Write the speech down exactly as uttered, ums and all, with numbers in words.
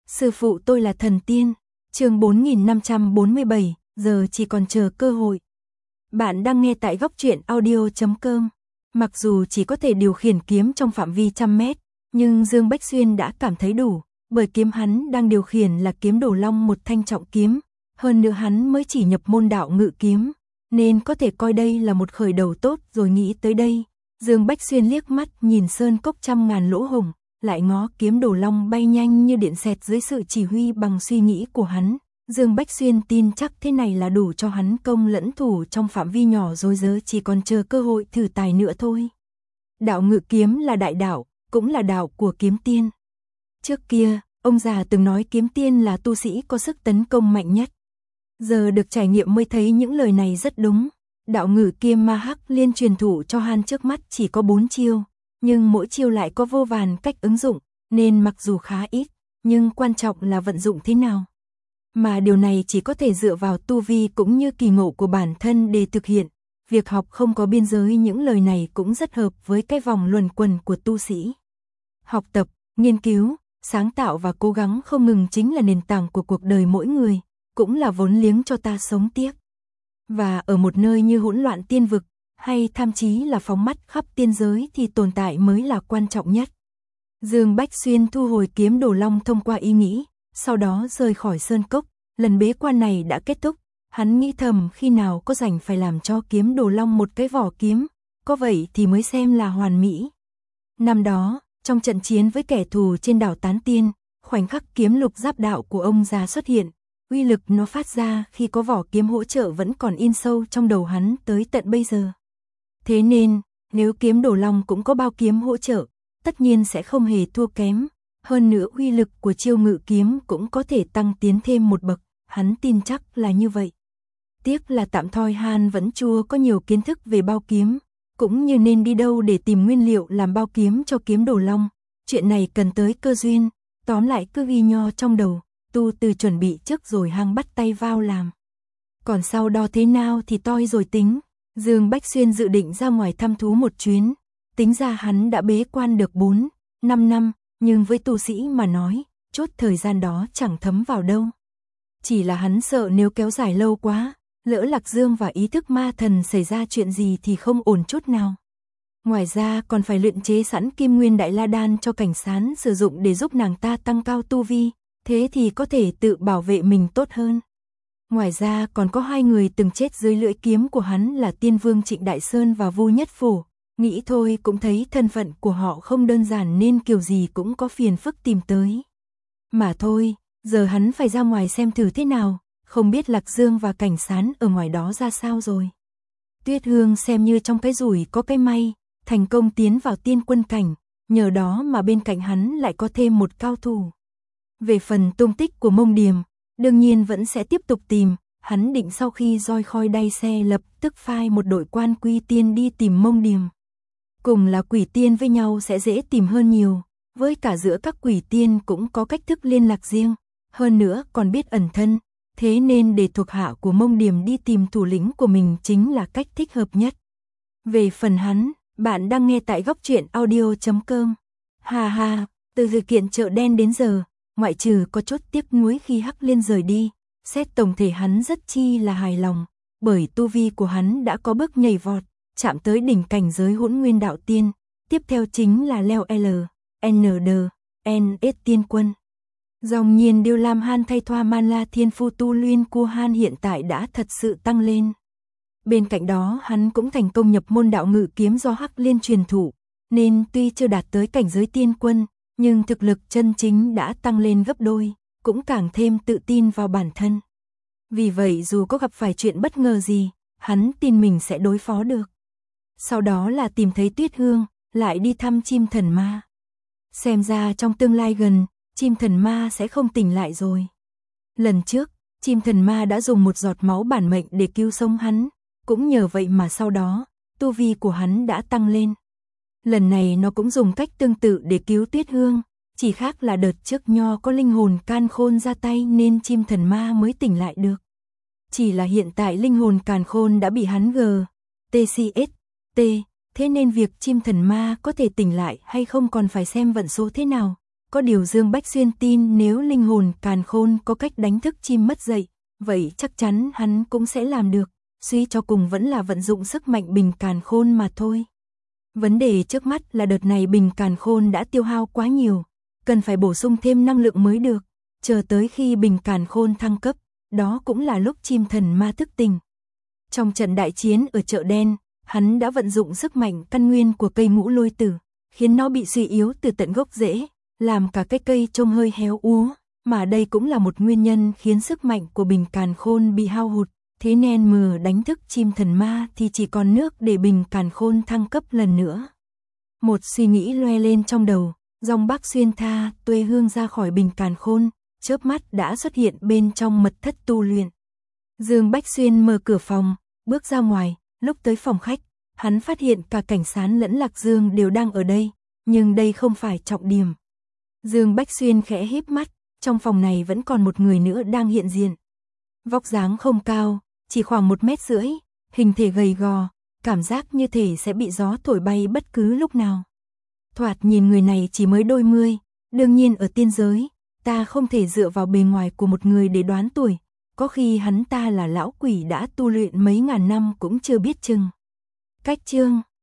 Sư phụ tôi là thần tiên. Chương bốn nghìn năm trăm bốn mươi bảy, giờ chỉ còn chờ cơ hội. Bạn đang nghe tại góc truyện audio chấm com. Mặc dù chỉ có thể điều khiển kiếm trong phạm vi trăm mét, nhưng Dương Bách Xuyên đã cảm thấy đủ, bởi kiếm hắn đang điều khiển là kiếm Đồ Long, một thanh trọng kiếm, hơn nữa hắn mới chỉ nhập môn đạo ngự kiếm, nên có thể coi đây là một khởi đầu tốt. Rồi nghĩ tới đây, Dương Bách Xuyên liếc mắt nhìn sơn cốc trăm ngàn lỗ hổng, lại ngó kiếm Đồ Long bay nhanh như điện xẹt dưới sự chỉ huy bằng suy nghĩ của hắn. Dương Bách Xuyên tin chắc thế này là đủ cho hắn công lẫn thủ trong phạm vi nhỏ rồi, giờ chỉ còn chờ cơ hội thử tài nữa thôi. Đạo ngự kiếm là đại đạo, cũng là đạo của kiếm tiên. Trước kia, ông già từng nói kiếm tiên là tu sĩ có sức tấn công mạnh nhất. Giờ được trải nghiệm mới thấy những lời này rất đúng. Đạo ngự kiếm Ma Hắc Liên truyền thụ cho hắn trước mắt chỉ có bốn chiêu, nhưng mỗi chiêu lại có vô vàn cách ứng dụng, nên mặc dù khá ít, nhưng quan trọng là vận dụng thế nào. Mà điều này chỉ có thể dựa vào tu vi cũng như kỳ ngộ của bản thân để thực hiện. Việc học không có biên giới, những lời này cũng rất hợp với cái vòng luẩn quẩn của tu sĩ. Học tập, nghiên cứu, sáng tạo và cố gắng không ngừng chính là nền tảng của cuộc đời mỗi người, cũng là vốn liếng cho ta sống tiếp. Và ở một nơi như hỗn loạn tiên vực, hay thậm chí là phóng mắt khắp tiên giới thì tồn tại mới là quan trọng nhất. Dương Bách Xuyên thu hồi kiếm Đồ Long thông qua ý nghĩ, sau đó rời khỏi sơn cốc. Lần bế quan này đã kết thúc, hắn nghĩ thầm khi nào có rảnh phải làm cho kiếm Đồ Long một cái vỏ kiếm, có vậy thì mới xem là hoàn mỹ. Năm đó, trong trận chiến với kẻ thù trên đảo Tán Tiên, khoảnh khắc kiếm lục giáp đạo của ông già xuất hiện, uy lực nó phát ra khi có vỏ kiếm hỗ trợ vẫn còn in sâu trong đầu hắn tới tận bây giờ. Thế nên, nếu kiếm Đồ Long cũng có bao kiếm hỗ trợ, tất nhiên sẽ không hề thua kém. Hơn nữa uy lực của chiêu ngự kiếm cũng có thể tăng tiến thêm một bậc, hắn tin chắc là như vậy. Tiếc là tạm thời hắn vẫn chưa có nhiều kiến thức về bao kiếm, cũng như nên đi đâu để tìm nguyên liệu làm bao kiếm cho kiếm Đồ Long. Chuyện này cần tới cơ duyên, tóm lại cứ ghi nho trong đầu, tu từ chuẩn bị trước rồi hăng bắt tay vào làm. Còn sau đó thế nào thì toi rồi tính. Dương Bách Xuyên dự định ra ngoài thăm thú một chuyến, tính ra hắn đã bế quan được bốn, năm năm, nhưng với tu sĩ mà nói, chốt thời gian đó chẳng thấm vào đâu. Chỉ là hắn sợ nếu kéo dài lâu quá, lỡ Lạc Dương và ý thức ma thần xảy ra chuyện gì thì không ổn chút nào. Ngoài ra còn phải luyện chế sẵn Kim Nguyên Đại La Đan cho Cảnh Sán sử dụng để giúp nàng ta tăng cao tu vi, thế thì có thể tự bảo vệ mình tốt hơn. Ngoài ra còn có hai người từng chết dưới lưỡi kiếm của hắn là Tiên Vương Trịnh Đại Sơn và Vu Nhất Phổ. Nghĩ thôi cũng thấy thân phận của họ không đơn giản nên kiểu gì cũng có phiền phức tìm tới. Mà thôi, giờ hắn phải ra ngoài xem thử thế nào, không biết Lạc Dương và Cảnh Sán ở ngoài đó ra sao rồi. Tuyết Hương xem như trong cái rủi có cái may, thành công tiến vào tiên quân cảnh, nhờ đó mà bên cạnh hắn lại có thêm một cao thủ. Về phần tung tích của Mông Điềm, đương nhiên vẫn sẽ tiếp tục tìm, hắn định sau khi roi khoi đay xe lập tức phái một đội quan quy tiên đi tìm Mông Điềm. Cùng là quỷ tiên với nhau sẽ dễ tìm hơn nhiều, với cả giữa các quỷ tiên cũng có cách thức liên lạc riêng, hơn nữa còn biết ẩn thân, thế nên để thuộc hạ của Mông Điềm đi tìm thủ lĩnh của mình chính là cách thích hợp nhất. Về phần hắn, bạn đang nghe tại góc truyện audio chấm com. Hà hà, từ sự kiện chợ đen đến giờ, ngoại trừ có chút tiếc nuối khi Hắc Liên rời đi, xét tổng thể hắn rất chi là hài lòng, bởi tu vi của hắn đã có bước nhảy vọt, chạm tới đỉnh cảnh giới Hỗn Nguyên Đạo Tiên, tiếp theo chính là leo L, N D, N S tiên quân. Dòng nhiên Điêu Lam Han thay thoa man la thiên phu tu luyện của Han hiện tại đã thật sự tăng lên. Bên cạnh đó hắn cũng thành công nhập môn đạo ngự kiếm do Hắc Liên truyền thụ, nên tuy chưa đạt tới cảnh giới tiên quân, nhưng thực lực chân chính đã tăng lên gấp đôi, cũng càng thêm tự tin vào bản thân. Vì vậy dù có gặp phải chuyện bất ngờ gì, hắn tin mình sẽ đối phó được. Sau đó là tìm thấy Tuyết Hương, lại đi thăm chim thần ma. Xem ra trong tương lai gần, chim thần ma sẽ không tỉnh lại rồi. Lần trước, chim thần ma đã dùng một giọt máu bản mệnh để cứu sống hắn, cũng nhờ vậy mà sau đó, tu vi của hắn đã tăng lên. Lần này nó cũng dùng cách tương tự để cứu Tuyết Hương, chỉ khác là đợt trước nho có linh hồn càn khôn ra tay nên chim thần ma mới tỉnh lại được. Chỉ là hiện tại linh hồn càn khôn đã bị hắn G, T C S, T, thế nên việc chim thần ma có thể tỉnh lại hay không còn phải xem vận số thế nào, Có điều Dương Bách Xuyên tin nếu linh hồn càn khôn có cách đánh thức chim mất dậy, vậy chắc chắn hắn cũng sẽ làm được, suy cho cùng vẫn là vận dụng sức mạnh bình càn khôn mà thôi. Vấn đề trước mắt là đợt này bình càn khôn đã tiêu hao quá nhiều, cần phải bổ sung thêm năng lượng mới được, chờ tới khi bình càn khôn thăng cấp, đó cũng là lúc chim thần ma thức tỉnh. Trong trận đại chiến ở chợ đen, hắn đã vận dụng sức mạnh căn nguyên của cây ngũ lôi tử, khiến nó bị suy yếu từ tận gốc rễ, làm cả cái cây trông hơi héo úa, mà đây cũng là một nguyên nhân khiến sức mạnh của bình càn khôn bị hao hụt, thế nên mờ đánh thức chim thần ma thì chỉ còn nước để bình càn khôn thăng cấp lần nữa. Một suy nghĩ loe lên trong đầu, dòng Bắc xuyên tha tuê hương ra khỏi bình càn khôn, chớp mắt đã xuất hiện bên trong mật thất tu luyện. Dương Bách Xuyên mở cửa phòng, bước ra ngoài, lúc tới phòng khách, hắn phát hiện cả Cảnh Sán lẫn Lạc Dương đều đang ở đây, nhưng đây không phải trọng điểm. Dương Bách Xuyên khẽ híp mắt, trong phòng này vẫn còn một người nữa đang hiện diện. Vóc dáng không cao, chỉ khoảng một mét rưỡi, hình thể gầy gò, cảm giác như thể sẽ bị gió thổi bay bất cứ lúc nào. Thoạt nhìn người này chỉ mới đôi mươi, đương nhiên ở tiên giới, ta không thể dựa vào bề ngoài của một người để đoán tuổi, có khi hắn ta là lão quỷ đã tu luyện mấy ngàn năm cũng chưa biết chừng. Cách chương